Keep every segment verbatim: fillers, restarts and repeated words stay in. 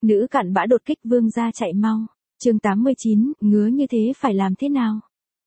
Nữ cặn bã đột kích vương gia chạy mau. Chương tám mươi chín, ngứa như thế phải làm thế nào?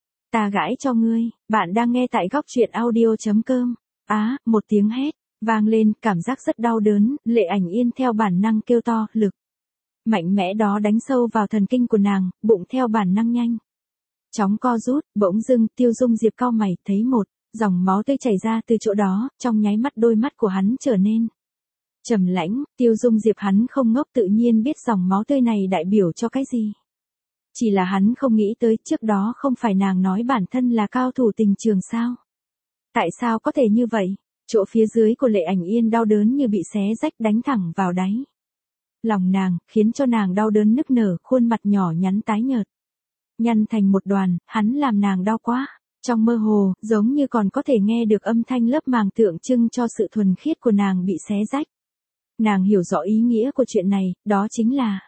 Ta gãi cho ngươi, bạn đang nghe tại góc truyện audio chấm com. Á, một tiếng hét, vang lên, cảm giác rất đau đớn, Lệ Ảnh Yên theo bản năng kêu to, lực. Mạnh mẽ đó đánh sâu vào thần kinh của nàng, bụng theo bản năng nhanh. Chóng co rút, bỗng dưng, Tiêu Dung Diệp cau mày, thấy một dòng máu tươi chảy ra từ chỗ đó, trong nháy mắt đôi mắt của hắn trở nên trầm lãnh. Tiêu Dung Diệp hắn không ngốc, tự nhiên biết dòng máu tươi này đại biểu cho cái gì. Chỉ là hắn không nghĩ tới, trước đó không phải nàng nói bản thân là cao thủ tình trường sao? Tại sao có thể như vậy? Chỗ phía dưới của Lệ Ảnh Yên đau đớn như bị xé rách, đánh thẳng vào đáy lòng nàng, khiến cho nàng đau đớn nức nở, khuôn mặt nhỏ nhắn tái nhợt, nhăn thành một đoàn, hắn làm nàng đau quá. Trong mơ hồ, giống như còn có thể nghe được âm thanh lớp màng tượng trưng cho sự thuần khiết của nàng bị xé rách. Nàng hiểu rõ ý nghĩa của chuyện này, đó chính là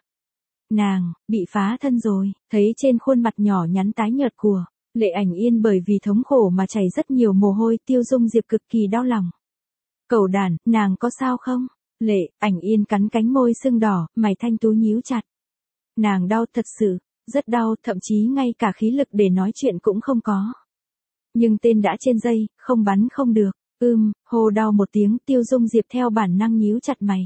nàng bị phá thân rồi. Thấy trên khuôn mặt nhỏ nhắn tái nhợt của Lệ Ảnh Yên bởi vì thống khổ mà chảy rất nhiều mồ hôi, Tiêu Dung Diệp cực kỳ đau lòng. Cẩu đản, nàng có sao không? Lệ Ảnh Yên cắn cánh môi sưng đỏ, mày thanh tú nhíu chặt. Nàng đau thật sự, rất đau, thậm chí ngay cả khí lực để nói chuyện cũng không có. Nhưng tên đã trên dây, không bắn không được. Ưm, hô đau một tiếng, Tiêu Dung Diệp theo bản năng nhíu chặt mày.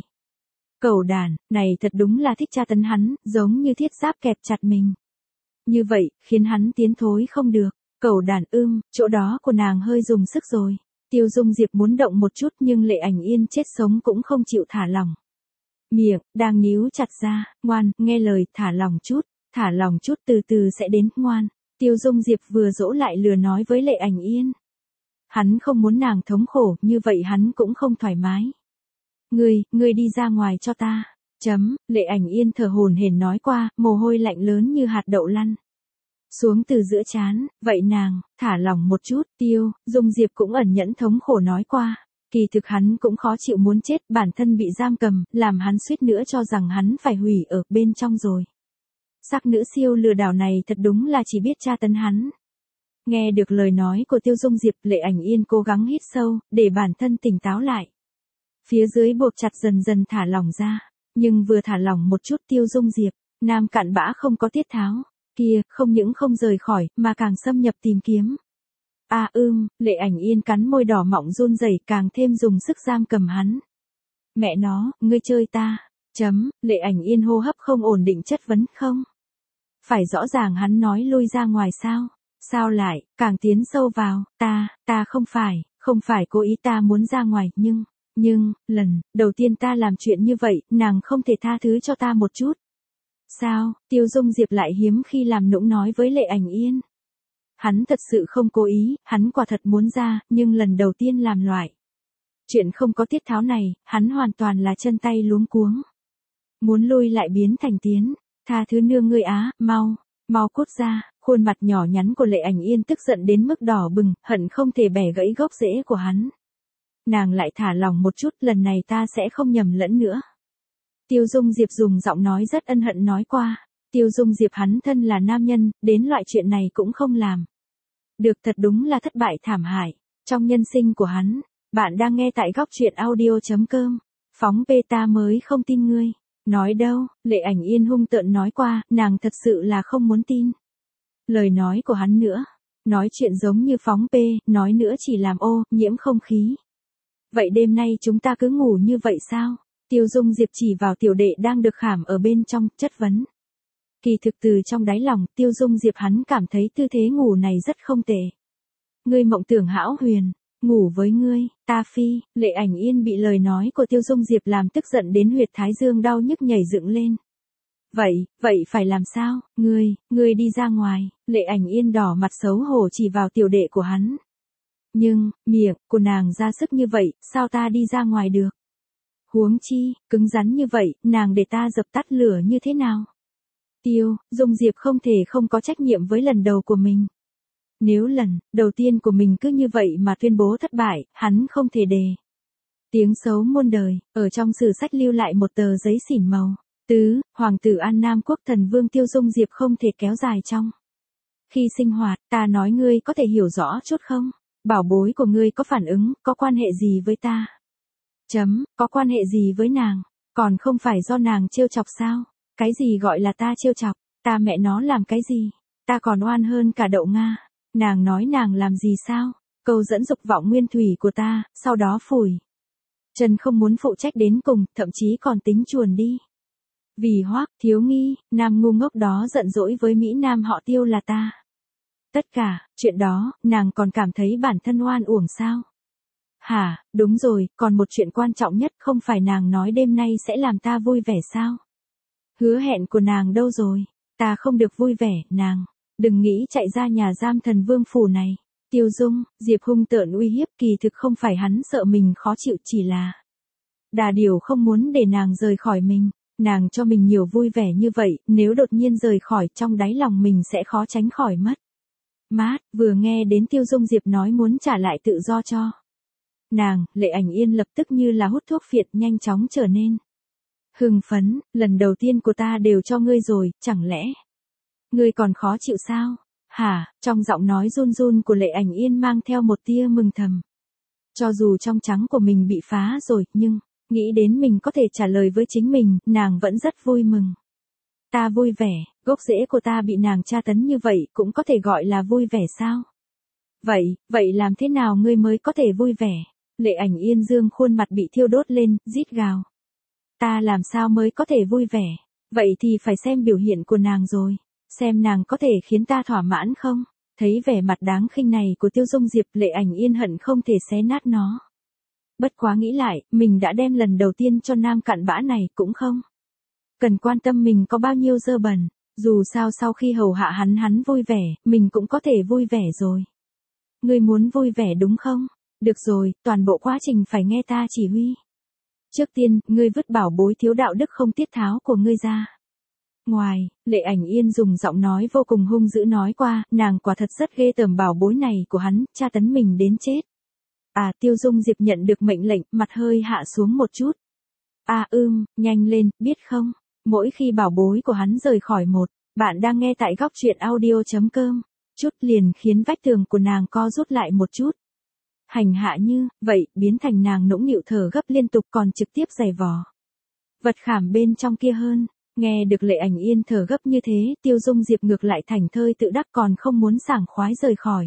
Cẩu đản, này thật đúng là thích tra tấn hắn, giống như thiết giáp kẹp chặt mình. Như vậy, khiến hắn tiến thối không được. Cẩu đản, ưm, chỗ đó của nàng hơi dùng sức rồi. Tiêu Dung Diệp muốn động một chút nhưng Lệ Ảnh Yên chết sống cũng không chịu thả lỏng. Miệng, đang níu chặt ra, ngoan, nghe lời, thả lỏng chút, thả lỏng chút, từ từ sẽ đến, ngoan. Tiêu Dung Diệp vừa dỗ lại lừa nói với Lệ Ảnh Yên. Hắn không muốn nàng thống khổ, như vậy hắn cũng không thoải mái. Ngươi, ngươi đi ra ngoài cho ta. Chấm, Lệ Ảnh Yên thở hổn hển nói qua, mồ hôi lạnh lớn như hạt đậu lăn xuống từ giữa trán. Vậy nàng, thả lỏng một chút. Tiêu Dung Diệp cũng ẩn nhẫn thống khổ nói qua. Kỳ thực hắn cũng khó chịu muốn chết, bản thân bị giam cầm, làm hắn suýt nữa cho rằng hắn phải hủy ở bên trong rồi. Sắc nữ siêu lừa đảo này thật đúng là chỉ biết tra tấn hắn. Nghe được lời nói của Tiêu Dung Diệp, Lệ Ảnh Yên cố gắng hít sâu, để bản thân tỉnh táo lại. Phía dưới buộc chặt dần dần thả lỏng ra. Nhưng vừa thả lỏng một chút, Tiêu Dung Diệp, nam cặn bã không có tiết tháo kia, không những không rời khỏi, mà càng xâm nhập tìm kiếm. À ưm, Lệ Ảnh Yên cắn môi đỏ mọng run rẩy, càng thêm dùng sức giam cầm hắn. Mẹ nó, ngươi chơi ta. Chấm, Lệ Ảnh Yên hô hấp không ổn định chất vấn, không. Phải rõ ràng hắn nói lui ra ngoài sao? Sao lại, càng tiến sâu vào, ta, ta không phải, không phải cố ý, ta muốn ra ngoài, nhưng, nhưng, lần đầu tiên ta làm chuyện như vậy, nàng không thể tha thứ cho ta một chút. Sao? Tiêu Dung Diệp lại hiếm khi làm nũng nói với Lệ Ảnh Yên. Hắn thật sự không cố ý, hắn quả thật muốn ra, nhưng lần đầu tiên làm loại chuyện không có tiết tháo này, hắn hoàn toàn là chân tay luống cuống. Muốn lui lại biến thành tiến, tha thứ nương ngươi á, mau, mau cút ra. Khuôn mặt nhỏ nhắn của Lệ Ảnh Yên tức giận đến mức đỏ bừng, hận không thể bẻ gãy gốc rễ của hắn. Nàng lại thả lỏng một chút, lần này ta sẽ không nhầm lẫn nữa. Tiêu Dung Diệp dùng giọng nói rất ân hận nói qua. Tiêu Dung Diệp hắn thân là nam nhân, đến loại chuyện này cũng không làm được, thật đúng là thất bại thảm hại trong nhân sinh của hắn. Bạn đang nghe tại góc truyện audio chấm com. Phóng beta mới không tin ngươi. Nói đâu, Lệ Ảnh Yên hung tợn nói qua, nàng thật sự là không muốn tin lời nói của hắn nữa. Nói chuyện giống như phóng pê, nói nữa chỉ làm ô, nhiễm không khí. Vậy đêm nay chúng ta cứ ngủ như vậy sao? Tiêu Dung Diệp chỉ vào tiểu đệ đang được khảm ở bên trong, chất vấn. Kỳ thực từ trong đáy lòng, Tiêu Dung Diệp hắn cảm thấy tư thế ngủ này rất không tệ. Ngươi mộng tưởng hão huyền, ngủ với ngươi, ta phi. Lệ Ảnh Yên bị lời nói của Tiêu Dung Diệp làm tức giận đến huyệt thái dương đau nhức nhảy dựng lên. Vậy, vậy phải làm sao? Ngươi, ngươi đi ra ngoài. Lệ Ảnh Yên đỏ mặt xấu hổ chỉ vào tiểu đệ của hắn. Nhưng, miệng của nàng ra sức như vậy, sao ta đi ra ngoài được? Huống chi, cứng rắn như vậy, nàng để ta dập tắt lửa như thế nào? Tiêu Dung Diệp không thể không có trách nhiệm với lần đầu của mình. Nếu lần đầu tiên của mình cứ như vậy mà tuyên bố thất bại, hắn không thể đề tiếng xấu muôn đời. Ở trong sử sách lưu lại một tờ giấy xỉn màu. Tứ, Hoàng tử An Nam Quốc thần vương Tiêu Dung Diệp không thể kéo dài trong khi sinh hoạt. Ta nói ngươi có thể hiểu rõ chút không? Bảo bối của ngươi có phản ứng, có quan hệ gì với ta? Chấm, có quan hệ gì với nàng? Còn không phải do nàng trêu chọc sao? Cái gì gọi là ta trêu chọc? Ta mẹ nó làm cái gì? Ta còn oan hơn cả đậu Nga. Nàng nói nàng làm gì sao? Câu dẫn dục vọng nguyên thủy của ta, sau đó phủi. Trần không muốn phụ trách đến cùng, thậm chí còn tính chuồn đi. Vì Hoắc Thiếu Nghi, nam ngu ngốc đó giận dỗi với Mỹ Nam họ Tiêu là ta. Tất cả, chuyện đó, nàng còn cảm thấy bản thân oan uổng sao? Hả, đúng rồi, còn một chuyện quan trọng nhất không phải nàng nói đêm nay sẽ làm ta vui vẻ sao? Hứa hẹn của nàng đâu rồi? Ta không được vui vẻ, nàng. Đừng nghĩ chạy ra nhà giam thần vương phủ này. Tiêu Dung, Diệp hung tợn uy hiếp kỳ thực không phải hắn sợ mình khó chịu chỉ là. Đà điều không muốn để nàng rời khỏi mình. Nàng cho mình nhiều vui vẻ như vậy, nếu đột nhiên rời khỏi trong đáy lòng mình sẽ khó tránh khỏi mất. Mát, vừa nghe đến Tiêu Dung Diệp nói muốn trả lại tự do cho nàng, Lệ Ảnh Yên lập tức như là hút thuốc phiện nhanh chóng trở nên hưng phấn, lần đầu tiên của ta đều cho ngươi rồi, chẳng lẽ ngươi còn khó chịu sao? Hả, trong giọng nói run run của Lệ Ảnh Yên mang theo một tia mừng thầm. Cho dù trong trắng của mình bị phá rồi, nhưng, nghĩ đến mình có thể trả lời với chính mình, nàng vẫn rất vui mừng. Ta vui vẻ, gốc rễ của ta bị nàng tra tấn như vậy cũng có thể gọi là vui vẻ sao? Vậy, vậy làm thế nào ngươi mới có thể vui vẻ? Lệ Ảnh Yên dương khuôn mặt bị thiêu đốt lên, rít gào. Ta làm sao mới có thể vui vẻ? Vậy thì phải xem biểu hiện của nàng rồi. Xem nàng có thể khiến ta thỏa mãn không? Thấy vẻ mặt đáng khinh này của Tiêu Dung Diệp, Lệ Ảnh Yên hận không thể xé nát nó. Bất quá nghĩ lại, mình đã đem lần đầu tiên cho nam cặn bã này cũng không cần quan tâm mình có bao nhiêu dơ bẩn. Dù sao sau khi hầu hạ hắn hắn vui vẻ, mình cũng có thể vui vẻ rồi. Ngươi muốn vui vẻ đúng không? Được rồi, toàn bộ quá trình phải nghe ta chỉ huy. Trước tiên, ngươi vứt bảo bối thiếu đạo đức không tiết tháo của ngươi ra. Ngoài, Lệ Ảnh Yên dùng giọng nói vô cùng hung dữ nói qua, nàng quả thật rất ghê tởm bảo bối này của hắn, tra tấn mình đến chết. À, Tiêu Dung Diệp nhận được mệnh lệnh, mặt hơi hạ xuống một chút. À ưm, nhanh lên, biết không? Mỗi khi bảo bối của hắn rời khỏi một, bạn đang nghe tại góc truyện audio.com, chút liền khiến vách tường của nàng co rút lại một chút. Hành hạ như, vậy, biến thành nàng nũng nịu thở gấp liên tục còn trực tiếp giày vò. Vật khảm bên trong kia hơn, nghe được Lệ Ảnh Yên thở gấp như thế, Tiêu Dung Diệp ngược lại thành thơi tự đắc còn không muốn sảng khoái rời khỏi.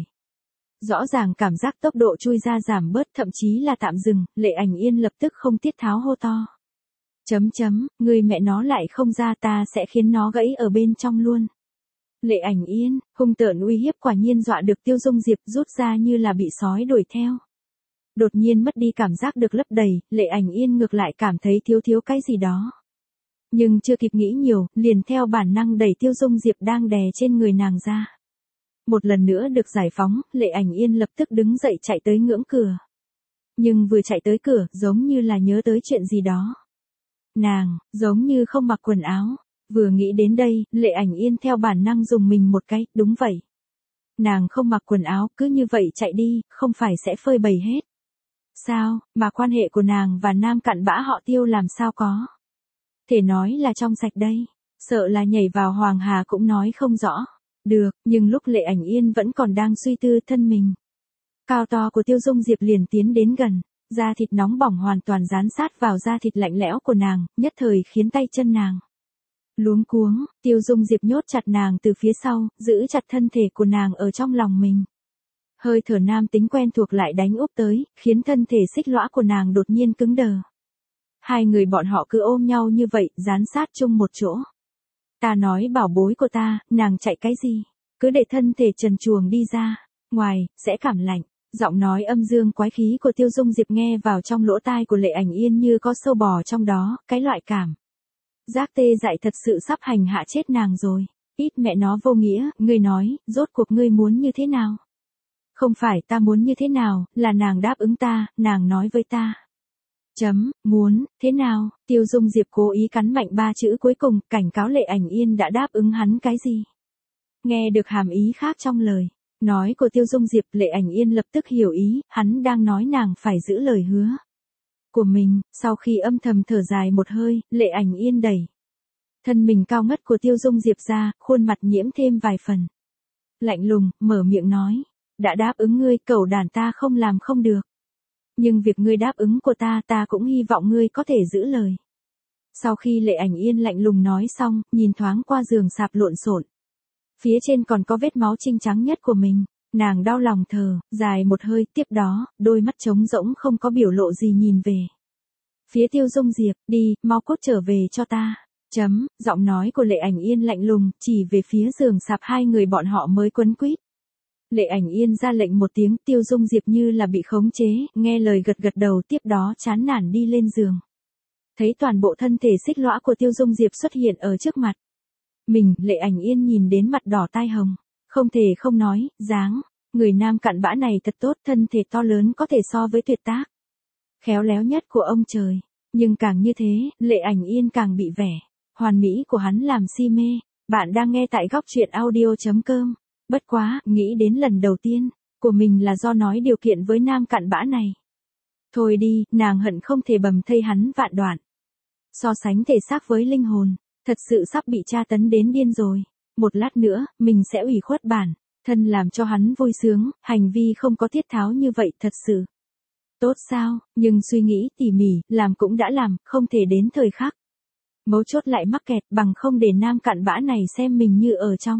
Rõ ràng cảm giác tốc độ chui ra giảm bớt thậm chí là tạm dừng, Lệ Ảnh Yên lập tức không tiết tháo hô to. Chấm chấm, người mẹ nó lại không ra ta sẽ khiến nó gãy ở bên trong luôn. Lệ Ảnh Yên, hung tợn uy hiếp quả nhiên dọa được Tiêu Dung Diệp rút ra như là bị sói đuổi theo. Đột nhiên mất đi cảm giác được lấp đầy, Lệ Ảnh Yên ngược lại cảm thấy thiếu thiếu cái gì đó. Nhưng chưa kịp nghĩ nhiều, liền theo bản năng đẩy Tiêu Dung Diệp đang đè trên người nàng ra. Một lần nữa được giải phóng, Lệ Ảnh Yên lập tức đứng dậy chạy tới ngưỡng cửa. Nhưng vừa chạy tới cửa, giống như là nhớ tới chuyện gì đó. Nàng, giống như không mặc quần áo. Vừa nghĩ đến đây, Lệ Ảnh Yên theo bản năng dùng mình một cái, đúng vậy. Nàng không mặc quần áo, cứ như vậy chạy đi, không phải sẽ phơi bày hết. Sao, mà quan hệ của nàng và nam cặn bã họ Tiêu làm sao có? Thể nói là trong sạch đây, sợ là nhảy vào Hoàng Hà cũng nói không rõ. Được, nhưng lúc Lệ Ảnh Yên vẫn còn đang suy tư thân mình. Cao to của Tiêu Dung Diệp liền tiến đến gần, da thịt nóng bỏng hoàn toàn dán sát vào da thịt lạnh lẽo của nàng, nhất thời khiến tay chân nàng luống cuống. Tiêu Dung Diệp nhốt chặt nàng từ phía sau, giữ chặt thân thể của nàng ở trong lòng mình. Hơi thở nam tính quen thuộc lại đánh úp tới, khiến thân thể xích lõa của nàng đột nhiên cứng đờ. Hai người bọn họ cứ ôm nhau như vậy, dán sát chung một chỗ. Ta nói bảo bối của ta, nàng chạy cái gì? Cứ để thân thể trần truồng đi ra, ngoài, sẽ cảm lạnh. Giọng nói âm dương quái khí của Tiêu Dung Diệp nghe vào trong lỗ tai của Lệ Ảnh Yên như có sâu bò trong đó, cái loại cảm giác tê dại thật sự sắp hành hạ chết nàng rồi. Ít mẹ nó vô nghĩa, ngươi nói, rốt cuộc ngươi muốn như thế nào? Không phải ta muốn như thế nào, là nàng đáp ứng ta, nàng nói với ta. Chấm, muốn, thế nào? Tiêu Dung Diệp cố ý cắn mạnh ba chữ cuối cùng, cảnh cáo Lệ Ảnh Yên đã đáp ứng hắn cái gì? Nghe được hàm ý khác trong lời nói của Tiêu Dung Diệp, Lệ Ảnh Yên lập tức hiểu ý, hắn đang nói nàng phải giữ lời hứa của mình. Sau khi âm thầm thở dài một hơi, Lệ Ảnh Yên đẩy thân mình cao ngất của Tiêu Dung Diệp ra, khuôn mặt nhiễm thêm vài phần lạnh lùng, mở miệng nói, đã đáp ứng ngươi, cẩu đàn ta không làm không được. Nhưng việc ngươi đáp ứng của ta, ta cũng hy vọng ngươi có thể giữ lời. Sau khi Lệ Ảnh Yên lạnh lùng nói xong, nhìn thoáng qua giường sạp lộn xộn. Phía trên còn có vết máu trinh trắng nhất của mình, nàng đau lòng thở, dài một hơi, tiếp đó, đôi mắt trống rỗng không có biểu lộ gì nhìn về. Phía Tiêu Dung Diệp, đi, mau cút trở về cho ta. Chấm, giọng nói của Lệ Ảnh Yên lạnh lùng, chỉ về phía giường sạp hai người bọn họ mới quấn quýt. Lệ Ảnh Yên ra lệnh một tiếng, Tiêu Dung Diệp như là bị khống chế, nghe lời gật gật đầu, tiếp đó chán nản đi lên giường. Thấy toàn bộ thân thể xích lõa của Tiêu Dung Diệp xuất hiện ở trước mặt. Mình, Lệ Ảnh Yên nhìn đến mặt đỏ tai hồng, không thể không nói, dáng, người nam cặn bã này thật tốt, thân thể to lớn có thể so với tuyệt tác. Khéo léo nhất của ông trời, nhưng càng như thế, Lệ Ảnh Yên càng bị vẻ hoàn mỹ của hắn làm si mê. Bạn đang nghe tại góc truyện audio chấm com. Bất quá, nghĩ đến lần đầu tiên của mình là do nói điều kiện với nam cặn bã này. Thôi đi, nàng hận không thể bầm thây hắn vạn đoạn. So sánh thể xác với linh hồn, thật sự sắp bị tra tấn đến điên rồi. Một lát nữa, mình sẽ ủy khuất bản thân làm cho hắn vui sướng, hành vi không có thiết tháo như vậy thật sự tốt sao, nhưng suy nghĩ tỉ mỉ, làm cũng đã làm, không thể đến thời khắc mấu chốt lại mắc kẹt, bằng không để nam cặn bã này xem mình như ở trong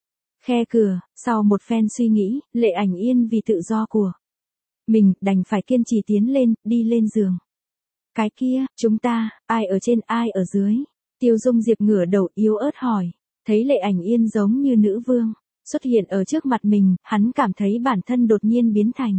khe cửa. Sau một phen suy nghĩ, Lệ Ảnh Yên vì tự do của mình, đành phải kiên trì tiến lên, đi lên giường. Cái kia, chúng ta, ai ở trên ai ở dưới? Tiêu Dung Diệp ngửa đầu yếu ớt hỏi. Thấy Lệ Ảnh Yên giống như nữ vương xuất hiện ở trước mặt mình, hắn cảm thấy bản thân đột nhiên biến thành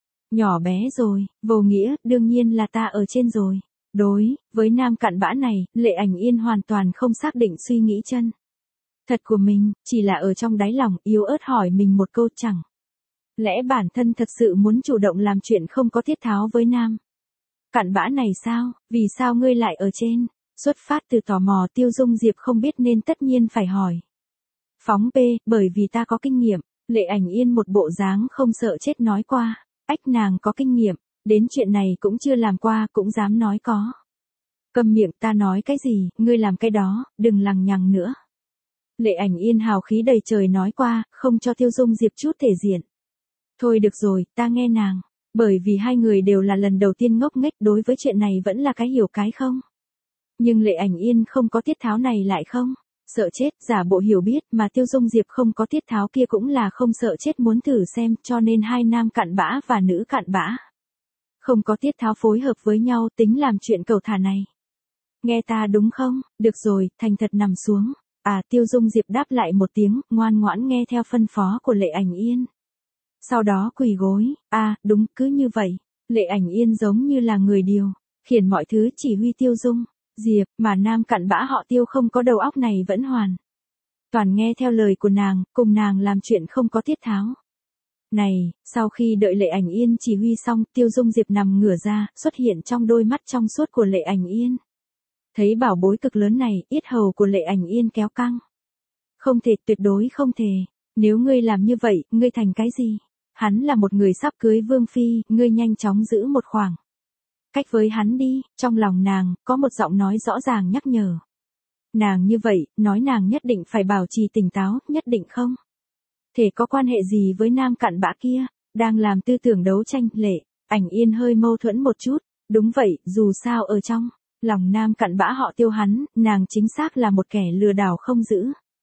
nhỏ bé rồi, vô nghĩa, đương nhiên là ta ở trên rồi. Đối với nam cặn bã này, Lệ Ảnh Yên hoàn toàn không xác định suy nghĩ chân thật của mình, chỉ là ở trong đáy lòng yếu ớt hỏi mình một câu, chẳng lẽ bản thân thật sự muốn chủ động làm chuyện không có thiết tháo với nam cặn bã này sao? Vì sao ngươi lại ở trên? Xuất phát từ tò mò, Tiêu Dung Diệp không biết nên tất nhiên phải hỏi. Phóng P, bởi vì ta có kinh nghiệm. Lệ Ảnh Yên một bộ dáng không sợ chết nói qua. Ách, nàng có kinh nghiệm, đến chuyện này cũng chưa làm qua cũng dám nói có. Câm miệng, ta nói cái gì, ngươi làm cái đó, đừng lằng nhằng nữa. Lệ Ảnh Yên hào khí đầy trời nói qua, không cho Tiêu Dung Diệp chút thể diện. Thôi được rồi, ta nghe nàng. Bởi vì hai người đều là lần đầu tiên ngốc nghếch, đối với chuyện này vẫn là cái hiểu cái không. Nhưng Lệ Ảnh Yên không có tiết tháo này lại không sợ chết, giả bộ hiểu biết, mà Tiêu Dung Diệp không có tiết tháo kia cũng là không sợ chết, muốn thử xem, cho nên hai nam cặn bã và nữ cặn bã không có tiết tháo phối hợp với nhau, tính làm chuyện cầu thả này. Nghe ta đúng không? Được rồi, thành thật nằm xuống. À, Tiêu Dung Diệp đáp lại một tiếng, ngoan ngoãn nghe theo phân phó của Lệ Ảnh Yên. Sau đó quỳ gối. À, đúng, cứ như vậy. Lệ Ảnh Yên giống như là người điều khiển mọi thứ, chỉ huy Tiêu Dung Diệp, mà nam cặn bã họ Tiêu không có đầu óc này vẫn hoàn toàn nghe theo lời của nàng, cùng nàng làm chuyện không có tiết tháo. Này, sau khi đợi Lệ Ảnh Yên chỉ huy xong, Tiêu Dung Diệp nằm ngửa ra, xuất hiện trong đôi mắt trong suốt của Lệ Ảnh Yên. Thấy bảo bối cực lớn này, yết hầu của Lệ Ảnh Yên kéo căng. Không thể, tuyệt đối không thể. Nếu ngươi làm như vậy, ngươi thành cái gì? Hắn là một người sắp cưới vương phi, ngươi nhanh chóng giữ một khoảng cách với hắn đi. Trong lòng nàng, có một giọng nói rõ ràng nhắc nhở nàng như vậy, nói nàng nhất định phải bảo trì tỉnh táo, nhất định không thể có quan hệ gì với nam cặn bã kia. Đang làm tư tưởng đấu tranh, Lệ Ảnh Yên hơi mâu thuẫn một chút. Đúng vậy, dù sao ở trong lòng nam cặn bã họ Tiêu hắn, nàng chính xác là một kẻ lừa đảo không giữ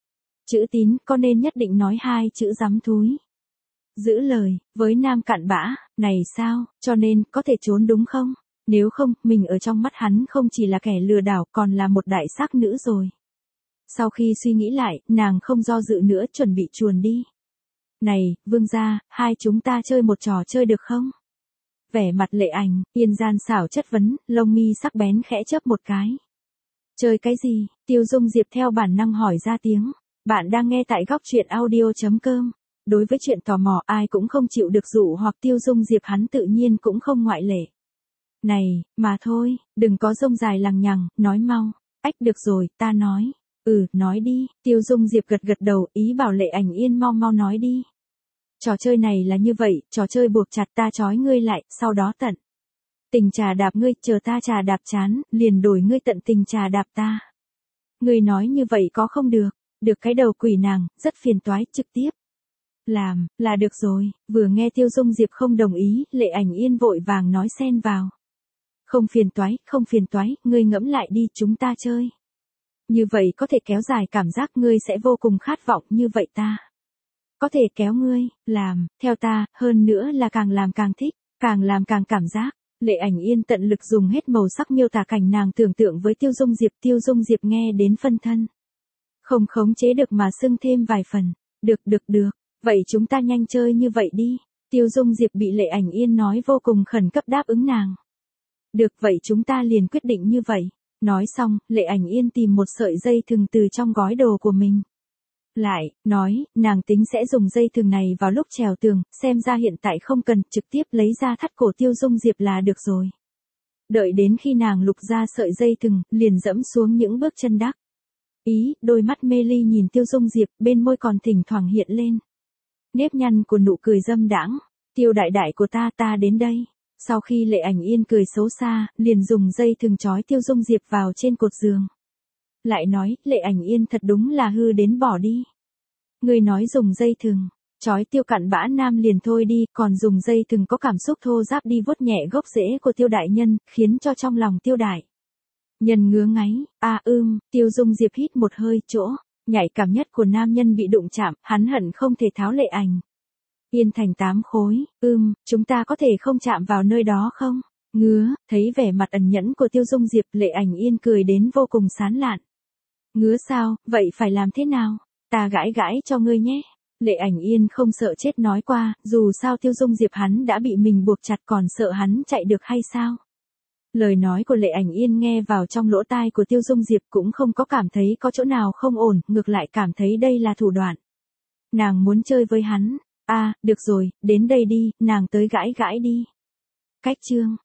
chữ tín, có nên nhất định nói hai chữ dám thúi giữ lời với nam cặn bã này sao? Cho nên có thể trốn đúng không? Nếu không, mình ở trong mắt hắn không chỉ là kẻ lừa đảo, còn là một đại sắc nữ rồi. Sau khi suy nghĩ lại, nàng không do dự nữa, chuẩn bị chuồn đi. Này, vương gia, hai chúng ta chơi một trò chơi được không? Vẻ mặt Lệ Ảnh Yên gian xảo chất vấn, lông mi sắc bén khẽ chớp một cái. Chơi cái gì? Tiêu Dung Diệp theo bản năng hỏi ra tiếng. Bạn đang nghe tại góc truyện audio chấm com. Đối với chuyện tò mò, ai cũng không chịu được dụ hoặc Tiêu Dung Diệp hắn tự nhiên cũng không ngoại lệ. Này, mà thôi, đừng có rông dài lằng nhằng, nói mau. Ách, được rồi, ta nói. Ừ, nói đi. Tiêu Dung Diệp gật gật đầu, ý bảo Lệ Ảnh Yên mau mau nói đi. Trò chơi này là như vậy, trò chơi buộc chặt ta trói ngươi lại, sau đó tận tình trà đạp ngươi, chờ ta trà đạp chán, liền đổi ngươi tận tình trà đạp ta. Ngươi nói như vậy có không được? Được cái đầu quỷ nàng, rất phiền toái, trực tiếp làm, là được rồi. Vừa nghe Tiêu Dung Diệp không đồng ý, Lệ Ảnh Yên vội vàng nói xen vào. Không phiền toái, không phiền toái, ngươi ngẫm lại đi, chúng ta chơi. Như vậy có thể kéo dài cảm giác ngươi sẽ vô cùng khát vọng như vậy ta. Có thể kéo ngươi, làm, theo ta, hơn nữa là càng làm càng thích, càng làm càng cảm giác. Lệ Ảnh Yên tận lực dùng hết màu sắc miêu tả cảnh nàng tưởng tượng với Tiêu Dung Diệp. Tiêu Dung Diệp nghe đến phân thân. Không khống chế được mà sưng thêm vài phần. Được được được, vậy chúng ta nhanh chơi như vậy đi. Tiêu Dung Diệp bị Lệ Ảnh Yên nói vô cùng khẩn cấp đáp ứng nàng. Được vậy chúng ta liền quyết định như vậy. Nói xong, Lệ Ảnh Yên tìm một sợi dây thừng từ trong gói đồ của mình. Lại, nói, nàng tính sẽ dùng dây thừng này vào lúc trèo tường, xem ra hiện tại không cần, trực tiếp lấy ra thắt cổ Tiêu Dung Diệp là được rồi. Đợi đến khi nàng lục ra sợi dây thừng, liền dẫm xuống những bước chân đắc. Ý, đôi mắt mê ly nhìn Tiêu Dung Diệp, bên môi còn thỉnh thoảng hiện lên. Nếp nhăn của nụ cười dâm đãng. Tiêu đại đại của ta, ta đến đây. Sau khi Lệ Ảnh Yên cười xấu xa, liền dùng dây thừng trói Tiêu Dung Diệp vào trên cột giường. Lại nói, Lệ Ảnh Yên thật đúng là hư đến bỏ đi. Người nói dùng dây thừng, trói Tiêu cặn bã nam liền thôi đi, còn dùng dây thừng có cảm xúc thô ráp đi vuốt nhẹ gốc rễ của Tiêu đại nhân, khiến cho trong lòng Tiêu đại nhân ngứa ngáy. A à, ưm, Tiêu Dung Diệp hít một hơi, chỗ nhạy cảm nhất của nam nhân bị đụng chạm, hắn hận không thể tháo Lệ Ảnh Yên thành tám khối. Ưm, chúng ta có thể không chạm vào nơi đó không? Ngứa, thấy vẻ mặt ẩn nhẫn của Tiêu Dung Diệp, Lệ Ảnh Yên cười đến vô cùng sán lạn. Ngứa sao, vậy phải làm thế nào? Ta gãi gãi cho ngươi nhé. Lệ Ảnh Yên không sợ chết nói qua, dù sao Tiêu Dung Diệp hắn đã bị mình buộc chặt còn sợ hắn chạy được hay sao? Lời nói của Lệ Ảnh Yên nghe vào trong lỗ tai của Tiêu Dung Diệp cũng không có cảm thấy có chỗ nào không ổn, ngược lại cảm thấy đây là thủ đoạn. Nàng muốn chơi với hắn. À, được rồi, đến đây đi, nàng tới gãi gãi đi. Cách chương